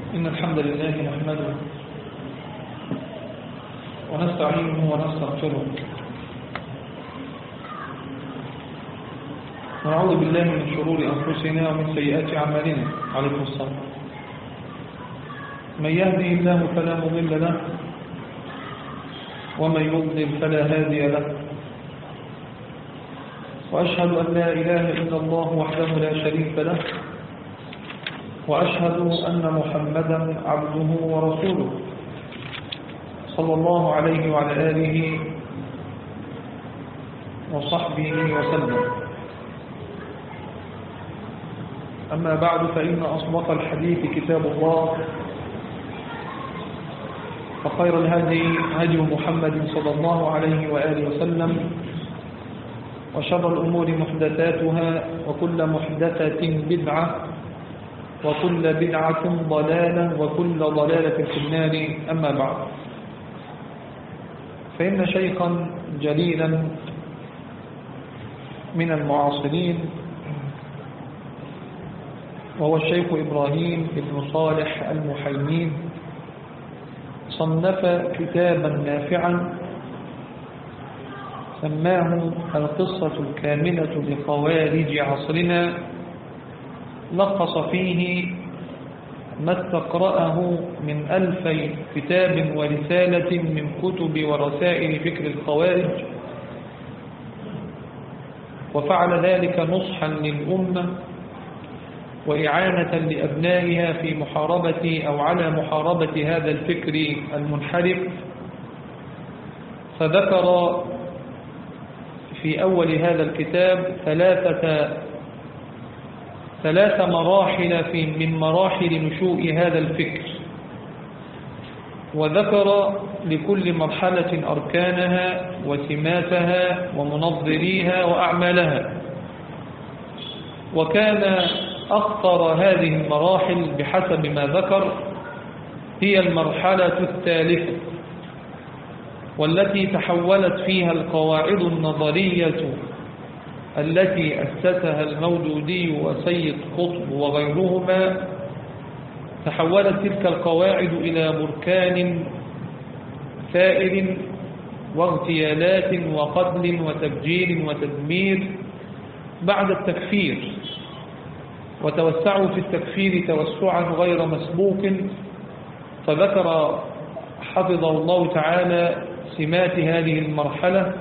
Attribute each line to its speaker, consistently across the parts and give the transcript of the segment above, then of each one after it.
Speaker 1: إن الحمد لله نحمده ونستعينه ونستغفره ونعوذ بالله من شرور أنفسنا ومن سيئات أعمالنا. عليكم السلام. من يهده الله فلا مضل له ومن يضلل فلا هادي له، وأشهد أن لا إله إلا الله وحده لا شريك له، وأشهد أن محمدا عبده ورسوله صلى الله عليه وعلى آله وصحبه وسلم. أما بعد، فإن أصدق الحديث كتاب الله، فخير الهدي هدي محمد صلى الله عليه وآله وسلم، وشر الأمور محدثاتها، وكل محدثة بدعة، وكل بدعة ضلالة، وكل ضلالة في النار. أما بعد، فإن شيخا جليلا من المعاصرين، وهو الشيخ إبراهيم بن صالح المحيمين، صنف كتابا نافعا سماه القصة الكاملة لخوارج عصرنا، لخص فيه ما استقرأه من 1000 كتاب ورسالة من كتب ورسائل فكر الخوارج، وفعل ذلك نصحا للأمة وإعانة لأبنائها في محاربة أو على محاربة هذا الفكر المنحرف. فذكر في أول هذا الكتاب ثلاث مراحل من مراحل نشوء هذا الفكر، وذكر لكل مرحلة أركانها وسماتها ومنظريها وأعمالها. وكان أخطر هذه المراحل بحسب ما ذكر هي المرحلة الثالثة، والتي تحولت فيها القواعد النظرية التي أسسها المودودي وسيد قطب وغيرهما، تحولت تلك القواعد إلى بركان ثائر واغتيالات وقتل وتفجير وتدمير بعد التكفير، وتوسعوا في التكفير توسعا غير مسبوق. فذكر حفظه الله تعالى سمات هذه المرحلة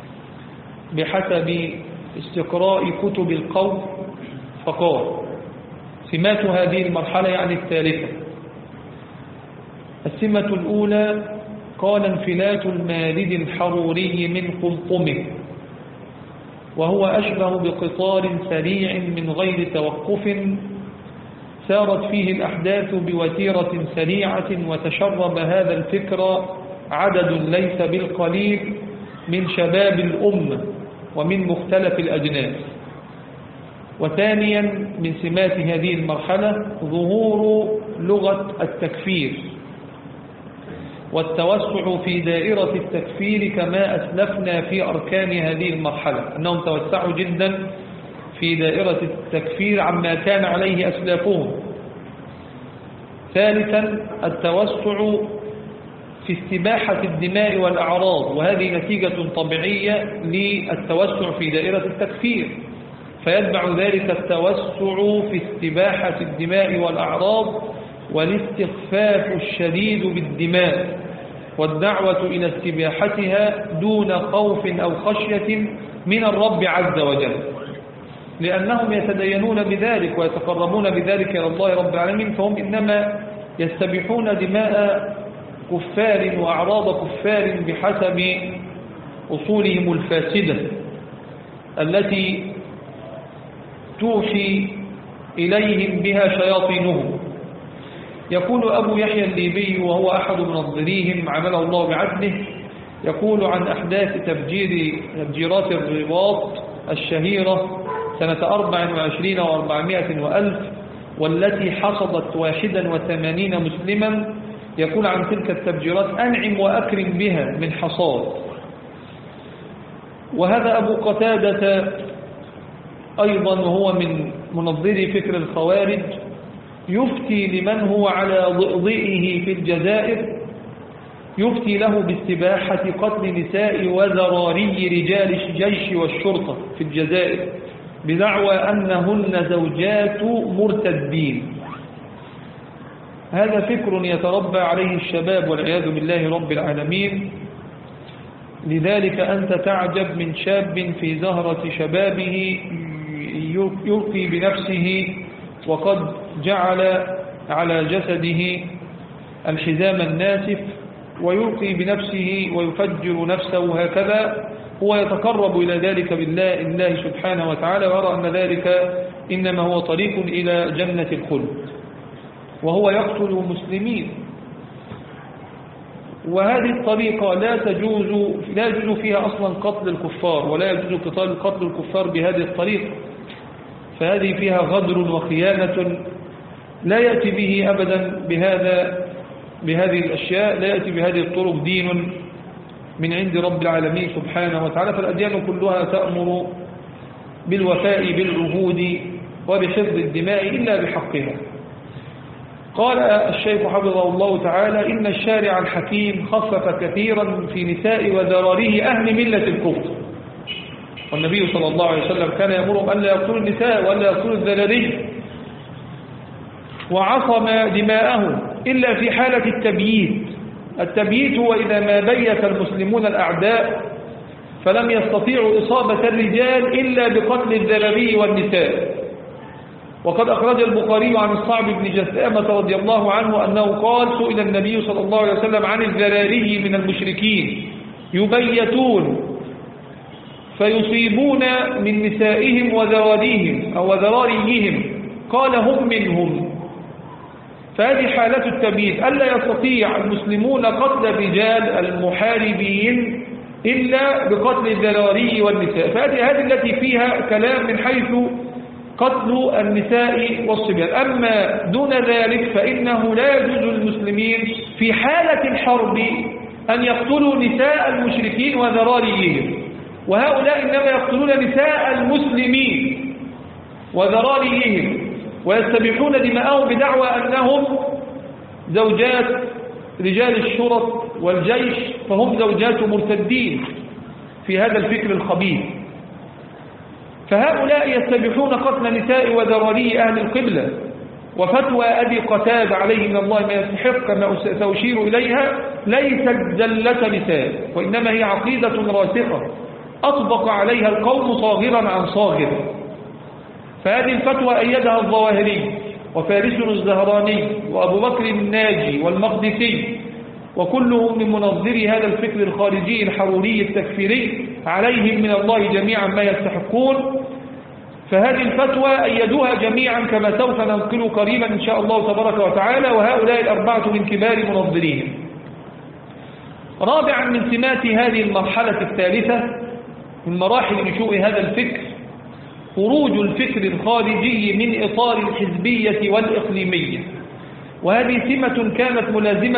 Speaker 1: بحسب استقراء كتب القوم، فقال: سمات هذه المرحلة يعني الثالثة. السمة الأولى قال: انفلات المارد الحروري من قمقمه، وهو أشبه بقطار سريع من غير توقف سارت فيه الأحداث بوتيرة سريعة، وتشرب هذا الفكر عدد ليس بالقليل من شباب الأمة ومن مختلف الأجناس. وثانيا من سمات هذه المرحلة ظهور لغة التكفير والتوسع في دائرة التكفير، كما أسلفنا في أركان هذه المرحلة أنهم توسعوا جدا في دائرة التكفير عما كان عليه أسلافهم. ثالثا التوسع في استباحة الدماء والأعراض، وهذه نتيجة طبيعية للتوسع في دائرة التكفير، فيتبع ذلك التوسع في استباحة الدماء والأعراض والاستخفاف الشديد بالدماء والدعوة إلى استباحتها دون خوف أو خشية من الرب عز وجل، لأنهم يتدينون بذلك ويتقربون بذلك إلى الله رب العالمين، فهم إنما يستبيحون دماء كفار وأعراض كفار بحسب أصولهم الفاسدة التي توحي إليهم بها شياطينهم. يقول أبو يحيى الليبي، وهو أحد منظريهم عمله الله بعدله، يقول عن أحداث تفجيرات الرباط الشهيرة سنة 24 و400 وألف، والتي حصدت 81 مسلما، يقول عن تلك التفجيرات: أنعم وأكرم بها من حصاد. وهذا أبو قتادة أيضا وهو من منظري فكر الخوارج يفتي لمن هو على ضئضئه في الجزائر، يفتي له باستباحة قتل نساء وذراري رجال الجيش والشرطة في الجزائر بدعوى أنهن زوجات مرتدين. هذا فكر يتربى عليه الشباب والعياذ بالله رب العالمين. لذلك أنت تعجب من شاب في زهرة شبابه يلقي بنفسه وقد جعل على جسده الحزام الناسف ويلقي بنفسه ويفجر نفسه هكذا، هو يتقرب إلى ذلك بالله سبحانه وتعالى، ويرى أن ذلك إنما هو طريق إلى جنة الخلد، وهو يقتل المسلمين. وهذه الطريقة لا يجوز فيها أصلا قتل الكفار، ولا يجوز قتل الكفار بهذه الطريقة، فهذه فيها غدر وخيانة لا يأتي به أبدا بهذه الأشياء، لا يأتي بهذه الطرق دين من عند رب العالمين سبحانه وتعالى. فالأديان كلها تأمر بالوفاء بالعهود وبحفظ الدماء إلا بحقها. قال الشيخ حفظه الله تعالى: إن الشارع الحكيم خفف كثيرا في نساء وذراريه أهل ملة الكفر. والنبي صلى الله عليه وسلم كان يأمرهم أن لا يقتلوا النساء ولا يقتلوا الذراري، وعصم دماءهم إلا في حالة التبييت هو إذا ما بيت المسلمون الأعداء فلم يستطيعوا إصابة الرجال إلا بقتل الذراري والنساء. وقد أخرج البخاري عن الصعب بن جثامة رضي الله عنه أنه قال: سئل النبي صلى الله عليه وسلم عن الذراري من المشركين يبيتون فيصيبون من نسائهم وذراريهم أو ذراريهم، قال: هم منهم. فهذه حالة التبييت، ألا يستطيع المسلمون قتل الرجال المحاربين إلا بقتل الذراري والنساء. فهذه التي فيها كلام من حيث قتل النساء والصبيان. أما دون ذلك فإنه لا يجوز للمسلمين في حالة الحرب أن يقتلوا نساء المشركين وذراريهم، وهؤلاء إنما يقتلون نساء المسلمين وذراريهم ويستبيحون دماءهم بدعوى أنهم زوجات رجال الشرط والجيش، فهم زوجات مرتدين في هذا الفكر الخبيث. فهؤلاء يستبيحون قتل نساء وذراري أهل القبلة. وفتوى أبي قتادة عليه من الله ما يستحق كما سأشير إليها ليست زلة نساء، وإنما هي عقيدة راسخة أطبق عليها القوم صاغرا عن صاغر. فهذه الفتوى أيدها الظواهري وفارس الزهراني وأبو بكر الناجي والمقدسي، وكلهم من منظري هذا الفكر الخارجي الحروري التكفيري، عليهم من الله جميعا ما يستحقون. فهذه الفتوى أيدوها جميعا كما سوف ننقل قريبا إن شاء الله تبارك وتعالى، وهؤلاء الأربعة من كبار منظريهم. رابعا من سمات هذه المرحلة الثالثة من مراحل نشوء هذا الفكر خروج الفكر الخارجي من إطار الحزبية والإقليمية، وهذه سمة كانت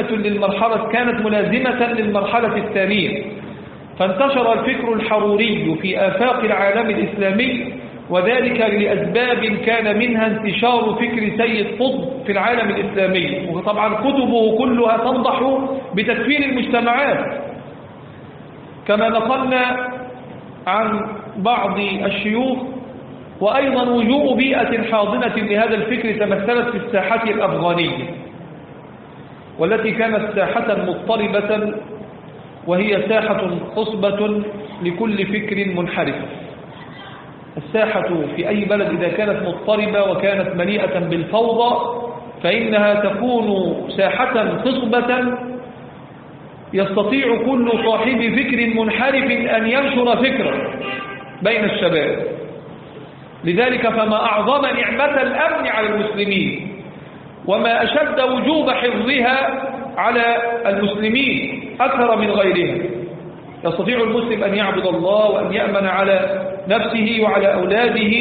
Speaker 1: ملازمة للمرحلة الثانية. فانتشر الفكر الحروري في آفاق العالم الإسلامي، وذلك لأسباب كان منها انتشار فكر سيد قطب في العالم الإسلامي، وطبعا كتبه كلها تنضح بتكفير المجتمعات، كما نقلنا عن بعض الشيوخ. وأيضا وجوء بيئة حاضنة لهذا الفكر تمثلت في الساحة الأفغانية، والتي كانت ساحة مضطربة، وهي ساحة خصبة لكل فكر منحرف. الساحة في أي بلد إذا كانت مضطربة وكانت مليئة بالفوضى فإنها تكون ساحة خصبة يستطيع كل صاحب فكر منحرف أن ينشر فكرة بين الشباب. لذلك فما أعظم نعمة الأمن على المسلمين، وما أشد وجوب حفظها على المسلمين أكثر من غيرها. يستطيع المسلم أن يعبد الله وأن يأمن على نفسه وعلى أولاده.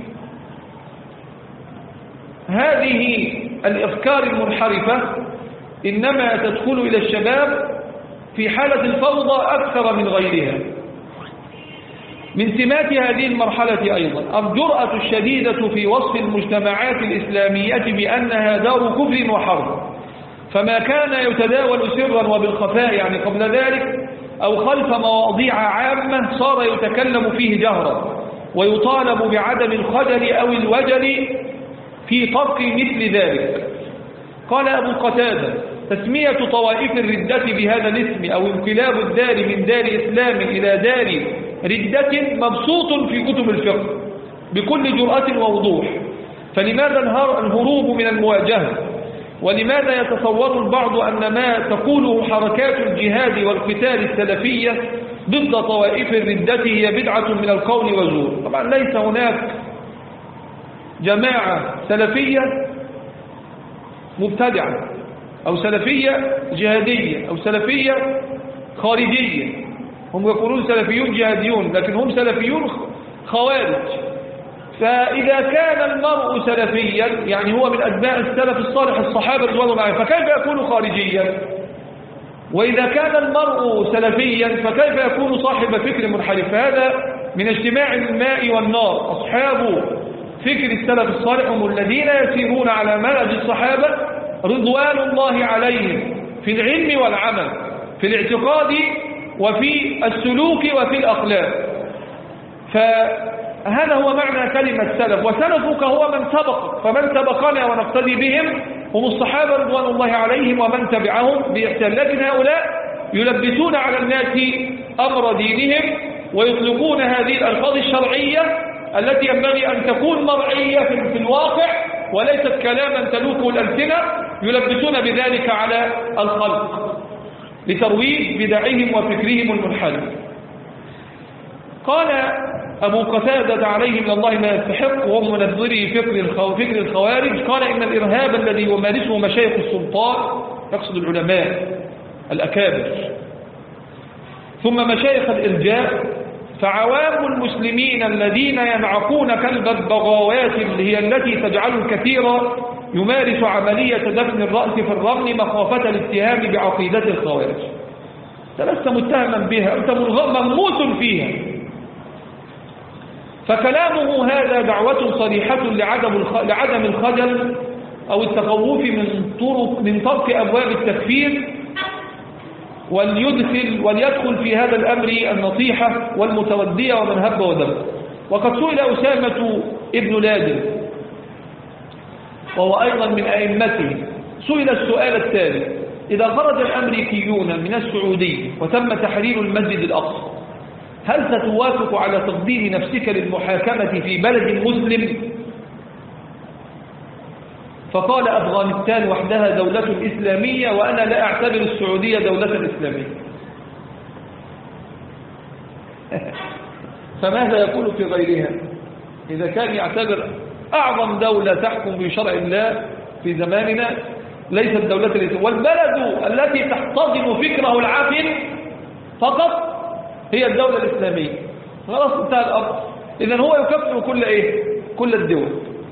Speaker 1: هذه الأفكار المنحرفة إنما تدخل إلى الشباب في حالة الفوضى أكثر من غيرها، من سمات هذه المرحلة أيضا الجرأة الشديدة في وصف المجتمعات الإسلامية بأنها دار كفر وحرب، فما كان يتداول سرا وبالخفاء يعني قبل ذلك أو خلف مواضيع عامة صار يتكلم فيه جهرا، ويطالب بعدم الخجل أو الوجل في طرق مثل ذلك. قال أبو قتادة: تسمية طوائف الردة بهذا الاسم أو انقلاب الدار من دار إسلام إلى دار ردة مبسوط في كتب الفقه بكل جرأة ووضوح، فلماذا الهروب من المواجهة؟ ولماذا يتصور البعض أن ما تقوله حركات الجهاد والقتال السلفية ضد طوائف الردة هي بدعة من القول وزور؟ طبعا ليس هناك جماعة سلفية مبتدعة أو سلفية جهادية أو سلفية خارجية، هم يقولون سلفيون جهاديون لكن هم سلفيون خوارج. فإذا كان المرء سلفيا يعني هو من أتباع السلف الصالح الصحابة رضوان الله عليهم، فكيف يكون خارجيا؟ وإذا كان المرء سلفيا فكيف يكون صاحب فكر منحرف؟ هذا من اجتماع الماء والنار. أصحاب فكر السلف الصالح هم الذين يسيرون على منهج الصحابة رضوان الله عليهم في العلم والعمل، في الاعتقاد وفي السلوك وفي الأخلاق. فهذا هو معنى كلمة سلف. وسلفك هو من سبق، فمن سبقنا ونقتدي بهم هم الصحابة رضوان الله عليهم ومن تبعهم بإحسان. لكن هؤلاء يلبسون على الناس أمر دينهم ويطلقون هذه الألفاظ الشرعية التي ينبغي أن تكون مرعية في الواقع وليست كلاما تلوكه الألسنة، يلبسون بذلك على الخلق لترويج بدعهم وفكرهم المنحرف. قال أبو قتادة عليه من الله ما يستحق وهم منظري فكر الخوارج، قال إن الإرهاب الذي يمارسه مشايخ السلطان، يقصد العلماء الأكابر، ثم مشايخ الإرجاء، فعوام المسلمين الذين ينعقون كلب البغاوات اللي هي التي تجعل الكثير يمارس عملية دفن الرأس في الرمل مخافة الاتهام بعقيدة الخوارج. أنت لست متهما بها، أنت مغموس فيها. فكلامه هذا دعوة صريحة لعدم الخجل أو التخوف من طرق أبواب التكفير، وليدخل في هذا الأمر النصيحة والمتودية ومن هب ودب. وقد سئل أسامة ابن لادن وهو أيضا من أئمته، سئل السؤال التالي: إذا خرج الأمريكيون من السعودية وتم تحرير المسجد الأقصى، هل ستوافق على تقديم نفسك للمحاكمة في بلد مسلم؟ فقال: أفغانستان وحدها دولة إسلامية وأنا لا أعتبر السعودية دولة إسلامية. فماذا يقول في غيرها إذا كان يعتبر أعظم دولة تحكم بشرع الله في زماننا ليست دولة الإسلام، والبلد التي تحتضن فكره العافن فقط هي الدولة الإسلامية؟ خلاص انتهى الأمر. إذن هو يكفر كل الدول.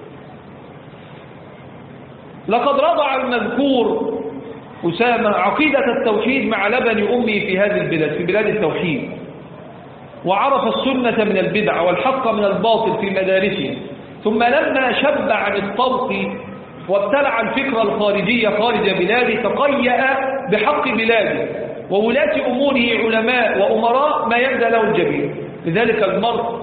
Speaker 1: لقد رضع المذكور أسامة عقيدة التوحيد مع لبن أمه في هذه البلاد، في بلاد التوحيد، وعرف السنة من البدع والحق من الباطل في مدارسه. ثم لما شب عن الطبق وابتلع الفكر الخارجي خارج بلاده تقيأ بحق بلاده وولاة أموره علماء وأمراء ما يندى له الجبين. لذلك المرء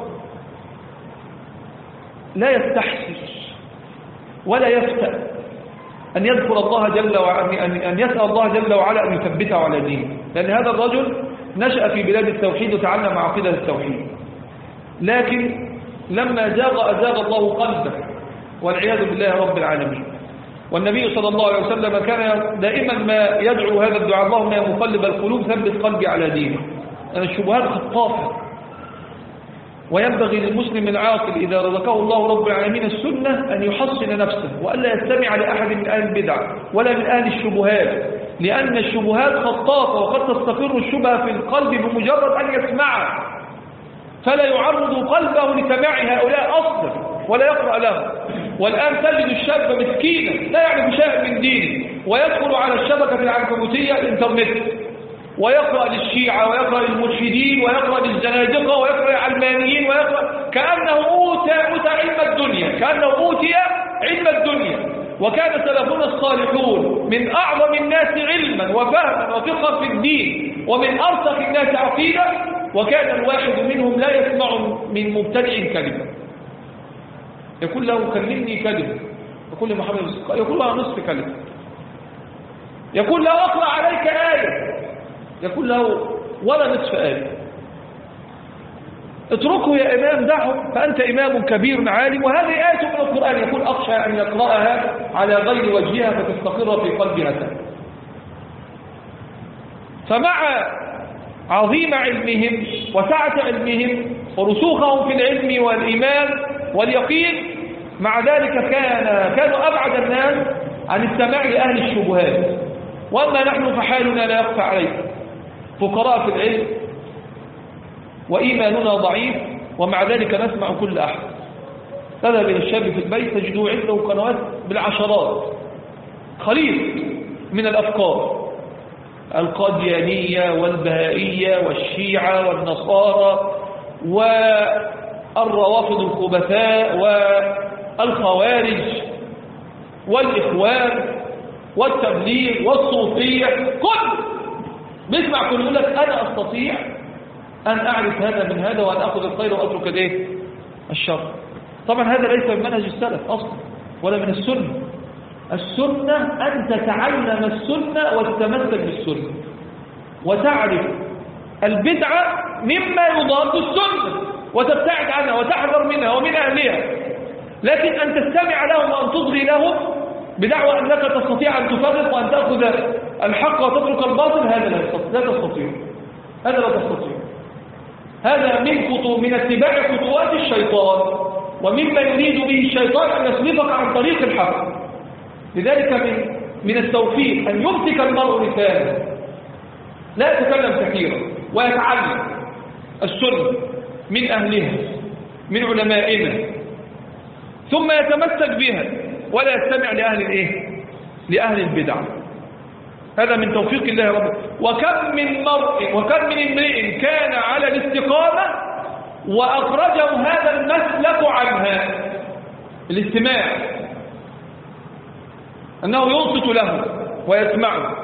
Speaker 1: لا يستحسن ولا يفتأ أن يذكر الله جل وعلا، أن يسأل الله جل وعلا أن يثبته على دينه، لأن هذا الرجل نشأ في بلاد التوحيد وتعلم عقيدة التوحيد، لكن لما أزاغ الله قلبه والعياذ بالله رب العالمين. والنبي صلى الله عليه وسلم كان دائما ما يدعو هذا الدعاء: اللهم يا مقلب القلوب ثبت قلبي على دينك. أن الشبهات خطافة، وينبغي للمسلم العاقل إذا رزقه الله رب العالمين السنة أن يحصن نفسه وألا يستمع لأحد من أهل البدع ولا من أهل الشبهات، لأن الشبهات خطافة، وقد تستقر الشبهة في القلب بمجرد أن يسمعها، فلا يعرض قلبه لسماع هؤلاء أصلا ولا يقرأ له. والآن تجد الشاب مسكينا لا يعرف شيئا من دينه ويدخل على الشبكة العنكبوتية الإنترنت ويقرأ للشيعة ويقرأ للملحدين ويقرأ للزنادقة ويقرأ للعلمانيين ويقرأ كأنه أوتي علم الدنيا، كأنه أوتي علم الدنيا. وكان سلفنا الصالحون من أعظم الناس علما وفهما وفقها في الدين ومن أرسخ الناس عقيدة، وكان الواحد منهم لا يسمع من مبتدع كلمة، يقول له كلمني كلمة، يقول لمحمد يقول له نصف كلمة، يقول له أقرأ عليك آية، يقول له ولا نصف آية، اتركه يا إمام، دعه فأنت إمام كبير عالم وهذه آية من القرآن، يقول أخشى أن يقرأها على غير وجهها فتستقر في قلبها. فمع عظيم علمهم وسعة علمهم ورسوخهم في العلم والإيمان واليقين، مع ذلك كانوا أبعد الناس عن السماع لأهل الشبهات. وأما نحن فحالنا لا يخفى عليكم، فقراء في العلم وإيماننا ضعيف، ومع ذلك نسمع كل أحد. تذهب إلى الشاب في البيت تجدوا عنده قنوات بالعشرات، خليط من الأفكار، القاديانية والبهائية والشيعة والنصارى والروافض الخبثاء والخوارج والإخوان والتبليغ والصوفية، كل بيسمع كل يقول لك أنا أستطيع أن أعرف هذا من هذا وأن أخذ الخير وأترك الايه؟ الشر. طبعا هذا ليس من منهج السلف أصلا ولا من السنة. السنة أن تتعلم السنة وتتمسك بالسنة وتعرف البدعة مما يضاد السنة وتبتعد عنها وتحذر منها ومن أهلها. لكن أن تستمع لهم وأن تصغي لهم بدعوى أنك تستطيع أن تفرق وأن تأخذ الحق وتترك الباطل، هذا لا تستطيع، هذا لا تستطيع. هذا من اتباع خطوات الشيطان ومما يريد به الشيطان أن يصرفك عن طريق الحق. لذلك من التوفيق أن يمسك المرء لسانه، لا يتكلم كثيرا ويتعلم السنة من أهلها من علمائنا، ثم يتمسك بها ولا يستمع لأهل البدع. هذا من توفيق الله رب. وكم من امرئ كان على الاستقامة وأخرجه هذا المسلك عنها، الاستماع، أنه ينصت له ويسمعه.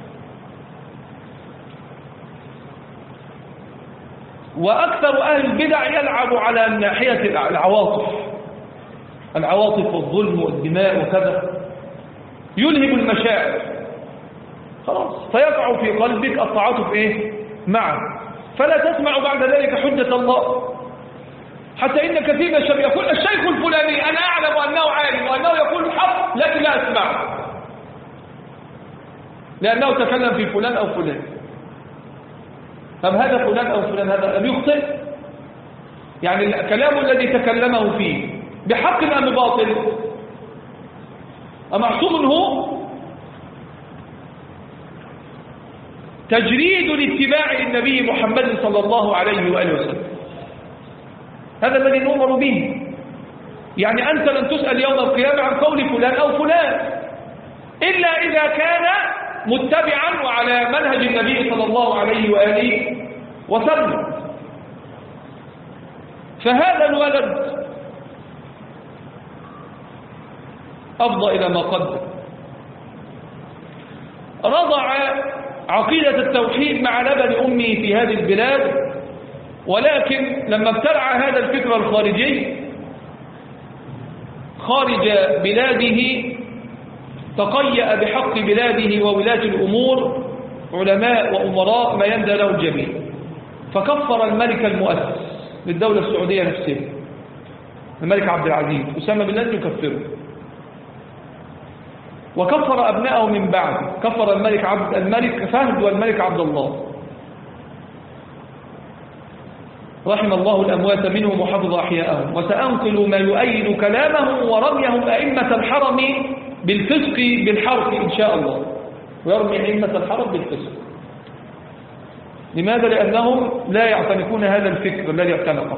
Speaker 1: وأكثر أهل البدع يلعب على ناحية العواطف والظلم والدماء وكذا، يلهم المشاعر، خلاص فيقع في قلبك التعاطف معه، فلا تسمع بعد ذلك حجة الله. حتى إن كثير من الشباب يقول الشيخ الفلاني أنا أعلم أنه عالم وأنه يقول الحق لكن لا أسمعه لأنه تكلم في فلان أو فلان. طب هذا فلان أو فلان هذا لم يخطئ؟ يعني الكلام الذي تكلمه فيه بحق أم باطل؟ أمعصوم هو؟ تجريد الاتباع للنبي محمد صلى الله عليه وآله وسلم، هذا الذي نؤمر به. يعني أنت لن تسأل يوم القيامة عن قول فلان أو فلان إلا إذا كان متبعا وعلى منهج النبي صلى الله عليه وآله وسلم. فهذا الولد أفضى إلى ما قدم، رضع عقيدة التوحيد مع لبن أمه في هذه البلاد، ولكن لما ابتلع هذا الفكر الخارجي خارج بلاده تقيأ بحق بلاده وولاة الأمور علماء وأمراء ما يندى له الجميع، فكفر الملك المؤسس للدولة السعودية نفسها الملك عبد العزيز أسامة بن لادن يكفره، وكفر أبنائه من بعد، كفر الملك فهد والملك عبد الله، رحم الله الأموات منهم وحفظ أحياءهم. وسأنقل ما يؤيد كلامهم ورميهم أئمة الحرم بالفسق بالحرف إن شاء الله، ويرمي أئمة الحرم بالفسق. لماذا؟ لأنهم لا يعتنقون هذا الفكر الذي اعتنقه،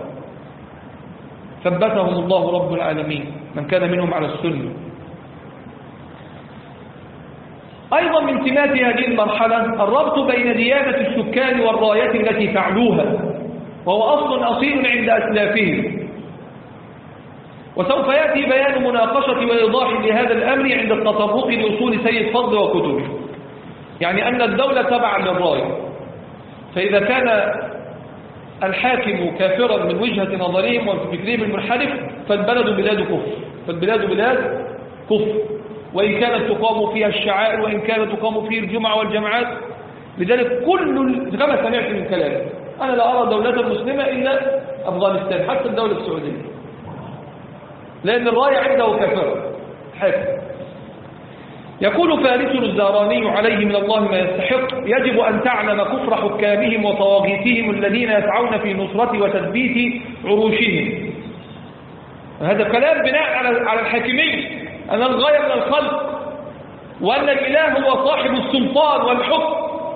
Speaker 1: ثبتهم الله رب العالمين من كان منهم على السنة. أيضا من سمات هذه المرحلة الربط بين ديانة السكان والرايات التي فعلوها، وهو أصل أصيل عند أسلافهم. وسوف يأتي بيان مناقشة وإيضاح لهذا الأمر عند التطرق لأصول سيد فضل وكتبه. يعني أن الدولة تبع للراية، فإذا كان الحاكم كافرا من وجهة نظرهم وفكرهم المنحرف فالبلد بلاد كفر، فالبلاد بلاد كفر، وإن كانت تقام فيها الشعائر وإن كانت تقام فيه الجمعة والجماعات. لذلك كما سمعت من كلامي أنا لا أرى دولة مسلمة إلا أفغانستان، حتى الدولة السعودية، لأن الراية عنده كافرة حاكم. يقول فارس الزهراني عليه من الله ما يستحق: يجب أن تعلم كفر حكامهم وطواغيتهم الذين يسعون في نصرة وتثبيت عروشهم. هذا كلام بناء على الحاكمية، أن الغاية من الخلق، وأن الإله هو صاحب السلطان والحكم.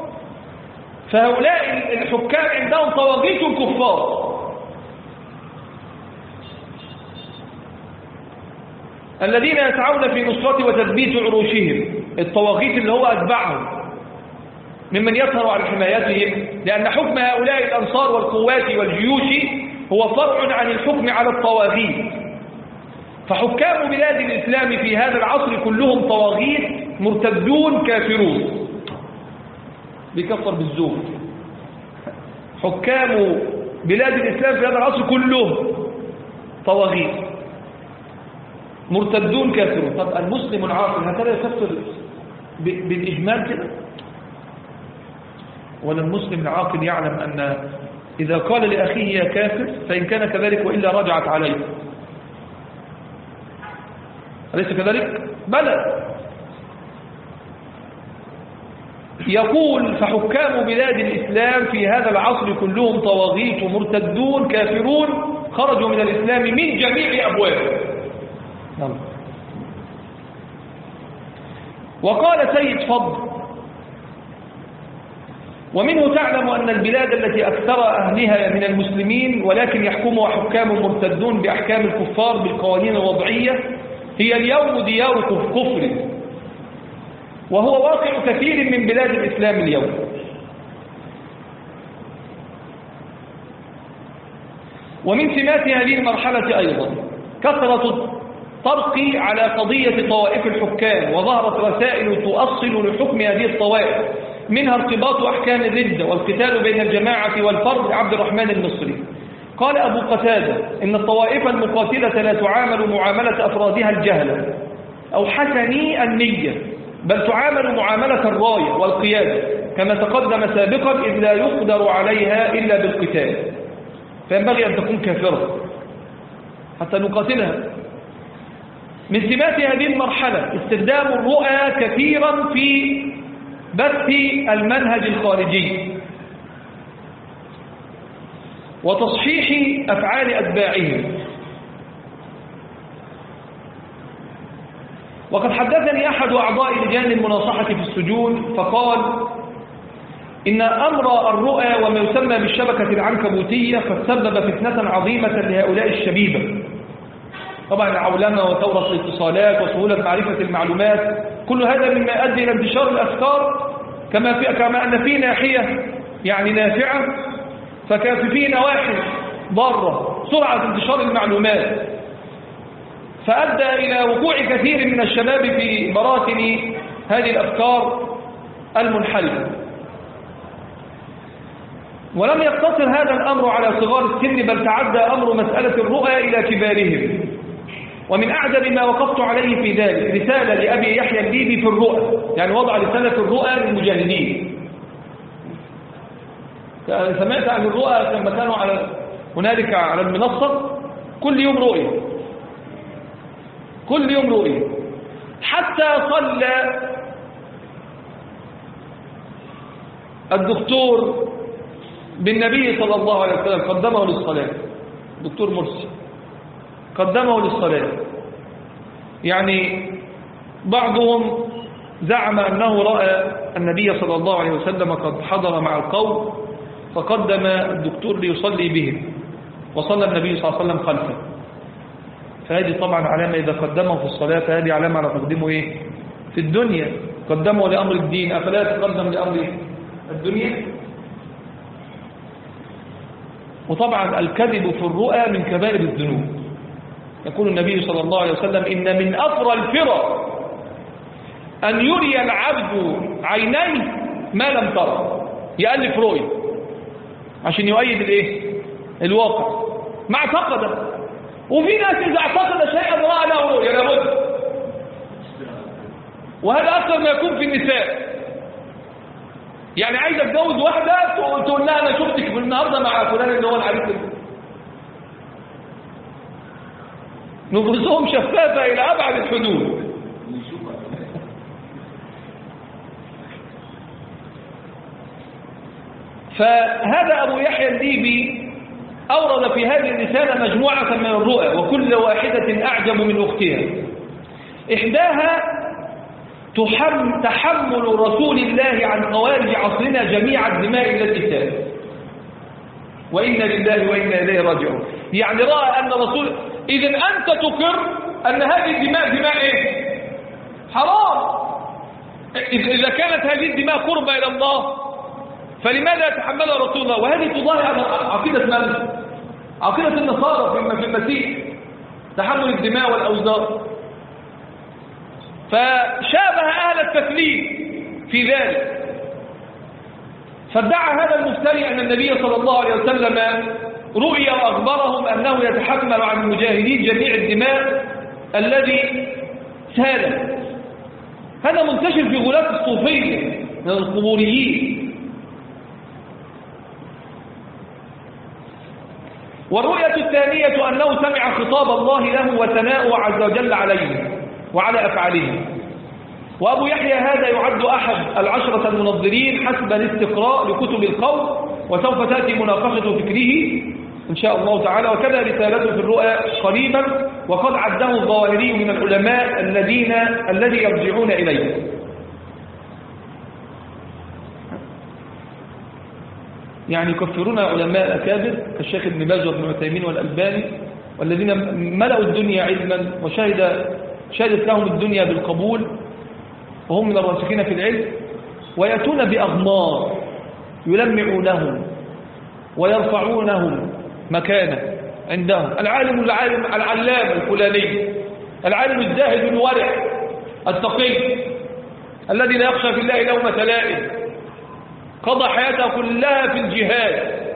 Speaker 1: فهؤلاء الحكام عندهم طواغيت كفار الذين يسعون في نصرة وتثبيت عروشهم، الطواغيت اللي هو أتبعهم ممن يسهر على حمايتهم، لأن حكم هؤلاء الأنصار والقوات والجيوش هو فرع عن الحكم على الطواغيت. فحكام بلاد الإسلام في هذا العصر كلهم طواغيت مرتدون كافرون، بكفر بالزور. حكام بلاد الإسلام في هذا العصر كلهم طواغيت مرتدون كافرون. طب المسلم العاقل هكذا يكفر بالإجمال كده؟ ولا المسلم العاقل يعلم أن إذا قال لأخيه يا كافر فإن كان كذلك وإلا رجعت عليه؟ أليس كذلك؟ بلى. يقول فحكام بلاد الإسلام في هذا العصر كلهم طواغيت مرتدون كافرون خرجوا من الإسلام من جميع أبوابه. وقال سيد فضل: ومنه تعلم أن البلاد التي أكثر أهلها من المسلمين ولكن يحكمها حكام مرتدون بأحكام الكفار بالقوانين الوضعية هي اليوم ديار كفر، وهو واقع كثير من بلاد الإسلام اليوم. ومن سمات هذه المرحلة أيضا كثرة الطرق على قضية طوائف الحكام، وظهرت رسائل تؤصل لحكم هذه الطوائف، منها ارتباط أحكام الردة والقتال بين الجماعة والفرد. عبد الرحمن المصري قال: أبو قتادة إن الطوائف المقاتلة لا تعامل معاملة أفرادها الجهلة أو حسني النية، بل تعامل معاملة الراية والقيادة كما تقدم سابقا، إذ لا يقدر عليها إلا بالقتال، فينبغي أن تكون كافرة حتى نقاتلها. من سمات هذه المرحلة استخدام الرؤى كثيرا في بث المنهج الخارجي وتصحيح أفعال أتباعهم. وقد حدثني أحد أعضاء لجان المناصحة في السجون فقال إن أمر الرؤى وما يسمى بالشبكة العنكبوتية قد سبب فتنة عظيمة لهؤلاء الشبيبة. طبعا العولمة وثورة الاتصالات وسهولة معرفة المعلومات، كل هذا مما يؤدي إلى انتشار الأفكار، كما أن في ناحية يعني نافعة فكان في نواحي ضارة، سرعة انتشار المعلومات، فأدى إلى وقوع كثير من الشباب في براثن هذه الأفكار المنحرفة. ولم يقتصر هذا الأمر على صغار السن، بل تعدى أمر مسألة الرؤى إلى كبارهم. ومن أعجب ما وقفت عليه في ذلك رسالة لأبي يحيى الليبي في الرؤى، يعني وضع رسالة في الرؤى للمجاهدين. سمعت عن الرؤى لما كانوا هنالك على المنصة كل يوم رؤية، كل يوم رؤية، حتى صلى الدكتور بالنبي صلى الله عليه وسلم، قدمه للصلاة. دكتور مرسي قدمه للصلاة. يعني بعضهم زعم أنه رأى النبي صلى الله عليه وسلم قد حضر مع القوم فقدم الدكتور ليصلي بهم، وصلى النبي صلى الله عليه وسلم خلفه. فهذه طبعا علامة، إذا قدمه في الصلاة فهذه علامة على تقديمه إيه؟ في الدنيا. قدمه لأمر الدين أفلا يتقدم لأمر الدنيا؟ وطبعا الكذب في الرؤى من كبائر الذنوب. يقول النبي صلى الله عليه وسلم إن من أفرى الفرى أن يري العبد عينيه ما لم ترى، يألف رؤية عشان يؤيد الواقع ما اعتقد. وفي ناس إذا اعتقد شيئا رأى له رؤية لابد، وهذا أكثر ما يكون في النساء. يعني عايز اتجوز واحدة تقول لها أنا شفتك في النهاردة مع فلان اللي هو العريس. نفوسهم شفافة إلى أبعد الحدود. فهذا أبو يحيى الليبي أورد في هذه الرسالة مجموعة من الرؤى، وكل واحدة أعجب من أختها. إحداها تحمل رسول الله عن خوارج عصرنا جميع الدماء التي سالت، وإنا لله وإنا إليه راجعون. يعني رأى أن رسول، إذن أنت تقر أن هذه الدماء دماء حرام. إذا كانت هذه الدماء قربة إلى الله فلماذا يتحملها رسول الله؟ وهذه تظاهر على عقيدة من؟ عقيدة النصارى في المسيح، تحمل الدماء والأوزار. فشابه أهل التثليث في ذلك، فادعى هذا المفتري أن النبي صلى الله عليه وسلم رؤيا وأخبرهم أنه يتحمل عن المجاهدين جميع الدماء الذي سالت. هذا منتشر في غلاة الصوفية من القبوريين. والرؤية الثانية أنه سمع خطاب الله له وثناؤه عز وجل عليه وعلى أفعاله. وأبو يحيى هذا يعد أحد العشرة المنظرين حسب الاستقراء لكتب القول، وسوف تأتي مناقشة فكره إن شاء الله تعالى. وكذا رسالته في الرؤى قريبا، وقد عده الظواهري من العلماء الذي يرجعون إليه. يعني يكفرون علماء أكابر كالشيخ ابن باز وابن عثيمين والألباني، والذين ملأوا الدنيا علما وشهدت لهم الدنيا بالقبول، وهم من الراسخين في العلم، ويأتون بأغمار يلمعونهم ويرفعونهم مكانه عندهم. العالم العلام الفلاني، العالم الزاهد الورع التقي الذي لا يخشى في الله لومة لائم، قضى حياته كلها في الجهاد.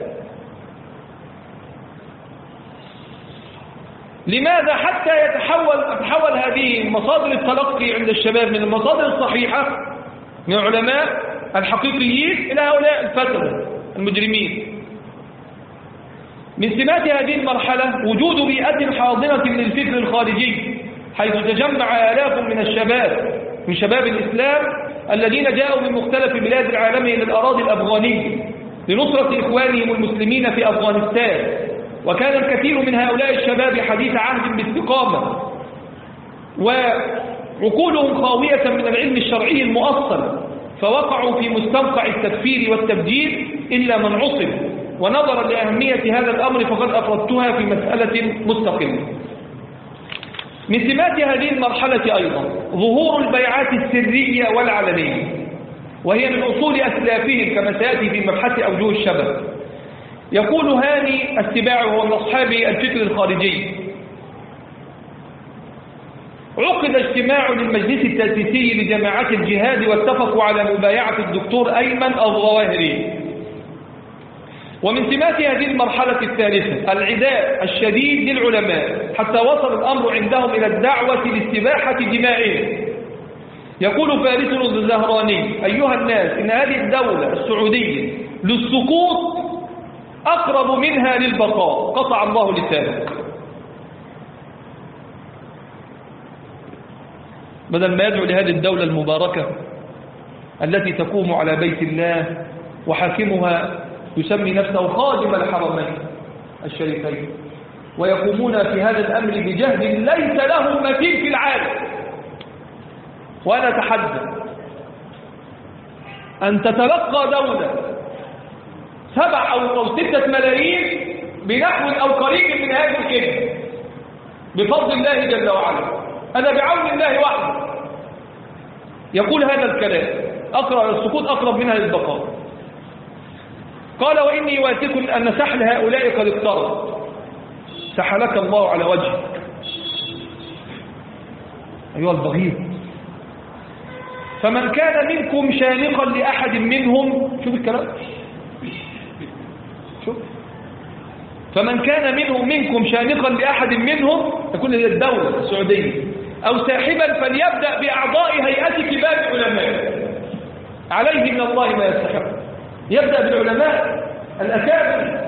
Speaker 1: لماذا؟ حتى تتحول هذه مصادر التلقي عند الشباب من المصادر الصحيحة من العلماء الحقيقيين إلى هؤلاء الفترة المجرمين. من سمات هذه المرحلة وجود بيئة حاضنة للفكر الخارجي، حيث تجمع آلاف من الشباب من شباب الإسلام الذين جاءوا من مختلف بلاد العالم إلى الأراضي الأفغانية لنصرة إخوانهم المسلمين في أفغانستان. وكان الكثير من هؤلاء الشباب حديث عهد باستقامة، وعقولهم خاوية من العلم الشرعي المؤصل، فوقعوا في مستنقع التكفير والتبديل إلا من عصم. ونظرا لأهمية هذا الأمر فقد أفردتها في مسألة مستقلة. من سمات هذه المرحلة أيضا ظهور البيعات السرية والعلنية، وهي من أصول أسلافهم كما سيأتي في مبحث أوجه الشبه. يقول هاني السباعي وهو من أصحاب الفكر الخارجي: عقد اجتماع للمجلس التأسيسي لجماعات الجهاد واتفقوا على مبايعة الدكتور أيمن الظواهري. ومن سمات هذه المرحلة الثالثة العداء الشديد للعلماء، حتى وصل الأمر عندهم إلى الدعوة لاستباحة دمائهم. يقول فارس الزهراني: أيها الناس، إن هذه الدولة السعودية للسقوط أقرب منها للبقاء، قطع الله لسانه. بدل ما يدعو لهذه الدولة المباركة التي تقوم على بيت الله وحاكمها يسمي نفسه خادم الحرمين الشريفين، ويقومون في هذا الأمر بجهد ليس له مثيل في العالم. وأنا أتحدى أن تتلقى دولة 7 أو 6 ملايين بنحو أو قريب من هذه الكلمة بفضل الله جل وعلا، هذا بعون الله وحده. يقول هذا الكلام، السكوت أقرب منها للبقاء. قال وإني واثق أن سحل هؤلاء قد اقترب. سحلك الله على وجهك أيها البغيض. فمن كان منكم شانقا لأحد منهم، شوف الكلام، شوف، فمن كان منكم شانقا لأحد منهم، تكون هي الدولة السعودية، أو ساحبا، فليبدأ بأعضاء هيئة كبار العلماء عليه من الله ما يستحق. يبدأ بالعلماء الأكابر،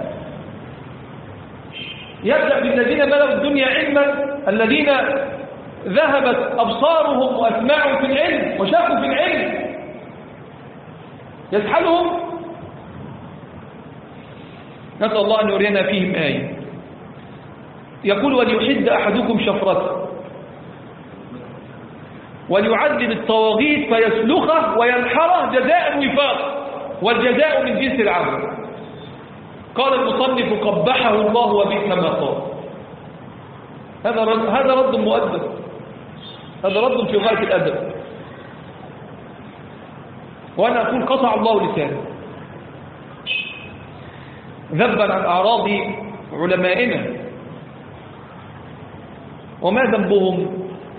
Speaker 1: يبدأ بالذين ملوا الدنيا علما، الذين ذهبت أبصارهم وأسماعهم في العلم وشافوا في العلم، يسحلهم. نسأل الله أن يرينا فيهم آية. يقول وليحد أحدكم شفرته وليعذب الطواغيت فيسلخه وينحره جزاء وفاق، والجزاء من جنس العمل. قال المصنف قبحه الله وبئس ما قال. هذا رد مؤدب، هذا رد في غاية الأدب. وأنا أقول قطع الله لسانه ذبا عن أعراض علمائنا. وما ذنبهم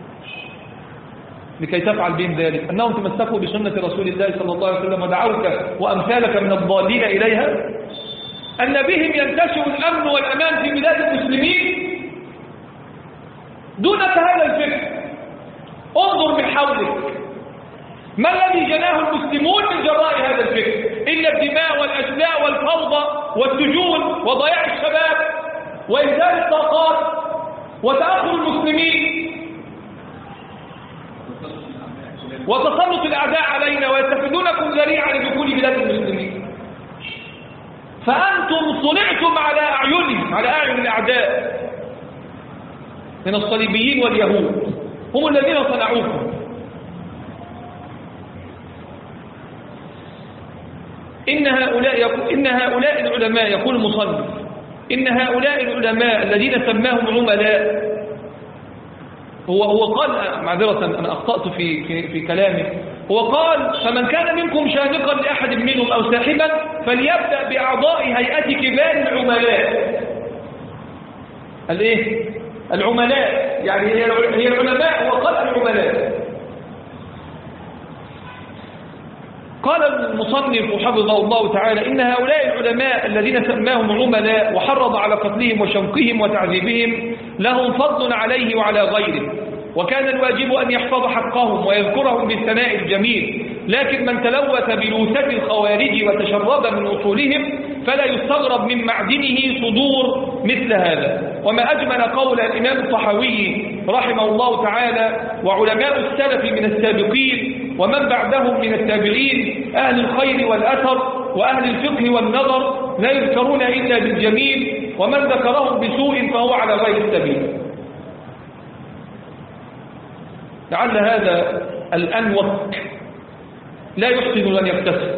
Speaker 1: لكي تفعل بهم ذلك؟ أنهم تمسكوا بسنة رسول الله صلى الله عليه وسلم ودعوك وأمثالك من الضالين إليها، أن بهم ينتشر الأمن والأمان في بلاد المسلمين دونك هذا الفكر. انظر من حولك، ما الذي جناه المسلمون من جراء هذا الفكر إلا الدماء والأشلاء والفوضى والسجون وضياع الشباب وإنزال الطاقات وتأخر المسلمين وتسلط الأعداء علينا ويتخذونكم ذريعا لدخول بلاد المسلمين. فأنتم صنعتم على أعينهم، على أعين الأعداء من الصليبيين واليهود، هم الذين صنعوكم. إن هؤلاء العلماء، يقول المصنف، إن هؤلاء العلماء الذين سماهم عملاء، هو قال، معذرة أنا أخطأت في كلامه، هو قال فمن كان منكم شانقا لأحد منهم أو ساحبا فليبدأ بأعضاء هيئة كبار العملاء. الإيه؟ العملاء، يعني هي العلماء، هو قال العملاء. قال المصنف حفظه الله تعالى إن هؤلاء العلماء الذين سماهم عملاء وحرض على قتلهم وشنقهم وتعذيبهم لهم فضل عليه وعلى غيره، وكان الواجب أن يحفظ حقهم ويذكرهم بالثناء الجميل. لكن من تلوث بلوثة الخوارج وتشرب من أصولهم فلا يستغرب من معدنه صدور مثل هذا. وما أجمل قول الإمام الطحاوي رحمه الله تعالى وعلماء السلف من السابقين ومن بعدهم من التابعين أهل الخير والأثر وأهل الفقه والنظر لا يذكرون إلا بالجميل، ومن ذكرهم بسوء فهو على غير السبيل. لعل هذا الأنوك لا يحسن أن يكتسب.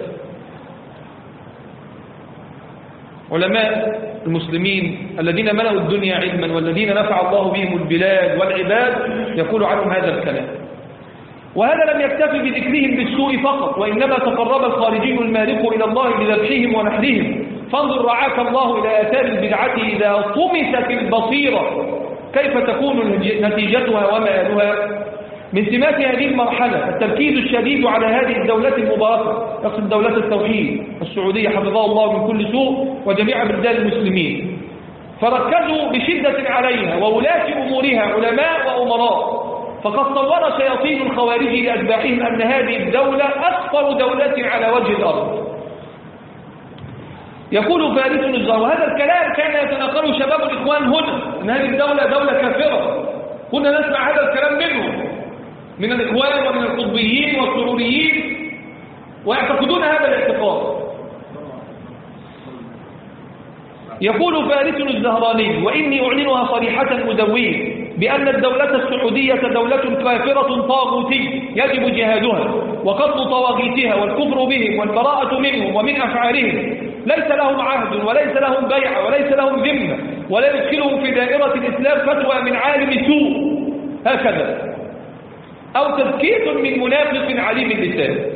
Speaker 1: علماء المسلمين الذين ملأوا الدنيا علما والذين نفع الله بهم البلاد والعباد يقول عنهم هذا الكلام. وهذا لم يكتفي بذكرهم بالسوء فقط، وإنما تقرب الخارجي المارق إلى الله بذبحهم ونحرهم. فانظر رعاك الله إلى آثار البدعة إذا طمست البصيرة كيف تكون نتيجتها ومآلها. من سمات هذه المرحلة التركيز الشديد على هذه الدولة المباركة، يقصد دولة التوحيد السعودية حفظها الله من كل سوء وجميع بلدان المسلمين، فركزوا بشدة عليها وولاة أمورها علماء وأمراء. فقد صور شياطين الخوارج لأتباعهم أن هذه الدولة أكبر دولة على وجه الأرض. يقول فارس الزهر، وهذا الكلام كان يتناقله شباب الإخوان هنا، أن هذه الدولة دولة كافرة. كنا نسمع هذا الكلام منهم، من الإخوان ومن القطبيين والسروريين، ويعتقدون هذا الاعتقاد. يقول فارس الزهراني وإني أعلنها صريحة مدوية بأن الدولة السعودية دولة كافرة طاغوتية يجب جهادها وقتل طواغيتها والكفر بهم والبراءة منهم ومن أفعالهم. ليس لهم عهد وليس لهم بيعة وليس لهم ذمة، ولا يدخلهم في دائرة الإسلام فتوى من عالم سوء. هكذا أو تزكية من منافق عليم اللسان.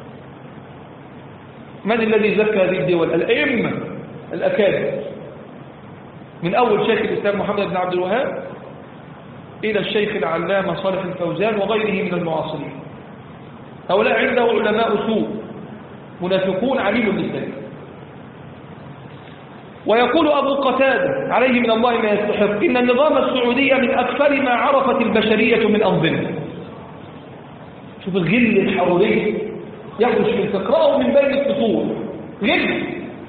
Speaker 1: من الذي زكى هذه الدول؟ الأئمة الأكابر، من أول شيخ الإسلام محمد بن عبد الوهاب إلى الشيخ العلامة صالح الفوزان وغيره من المعاصرين. هؤلاء عنده علماء سوء منافقون عليم اللسان. ويقول أبو قتادة عليه من الله ما يستحق: إن النظام السعودي من أكثر ما عرفت البشرية من أنظمة. شوف الغل الحروري يخرج من تقرأه من بين السطور، غل.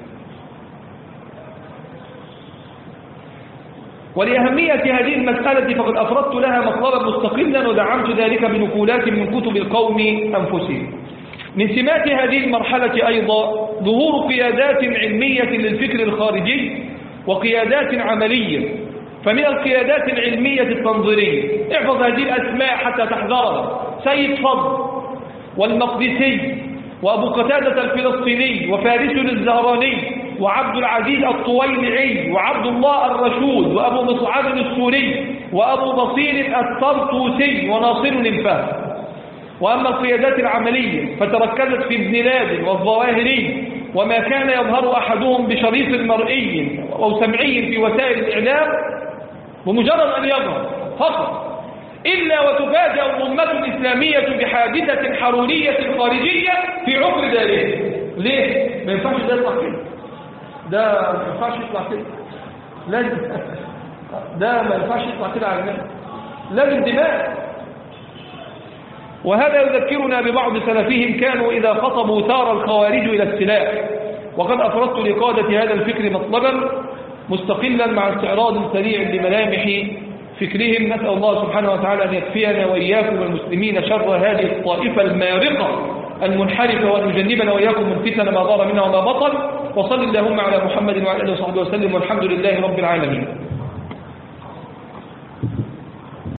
Speaker 1: ولأهمية هذه المسألة فقد أفردت لها مطلبا مستقلا ودعمت ذلك بنقولات من كتب القوم أنفسهم. من سمات هذه المرحلة أيضا ظهور قيادات علمية للفكر الخارجي وقيادات عملية. فمن القيادات العلمية التنظيرية، احفظ هذه الأسماء حتى تحذرها: سيد فضل والمقدسي وأبو قتادة الفلسطيني وفارس الزهراني وعبد العزيز الطويلعي وعبد الله الرشود وأبو مصعب السوري وأبو بصير الطرطوسي وناصر الفهد. وأما القيادات العملية فتركزت في ابن لادن والظواهري، وما كان يظهر أحدهم بشريط مرئي أو سمعي في وسائل الإعلام بمجرد أن يظهر فقط، إلا وتفاجأ الأمة الإسلامية بحادثة حرورية خارجية في عقر دارها. ليه؟ ما ينفعش ده يطلع كده، ده ما ينفعش يطلع كده، لازم ده ما ينفعش يطلع كده على الناس، لازم دماء. وهذا يذكرنا ببعض سلفهم كانوا إذا خطبوا ثار الخوارج إلى السلاح. وقد أفردت لقادة هذا الفكر مطلبا مستقلا مع استعراض سريع لملامح فكرهم. نسأل الله سبحانه وتعالى أن يكفينا وإياكم والمسلمين شر هذه الطائفة المارقة المنحرفة، وأن يجنبنا وإياكم من فتن ما ظهر منها وما بطن. وصل اللهم على محمد وعلى آله وصحبه وسلم، والحمد لله رب العالمين.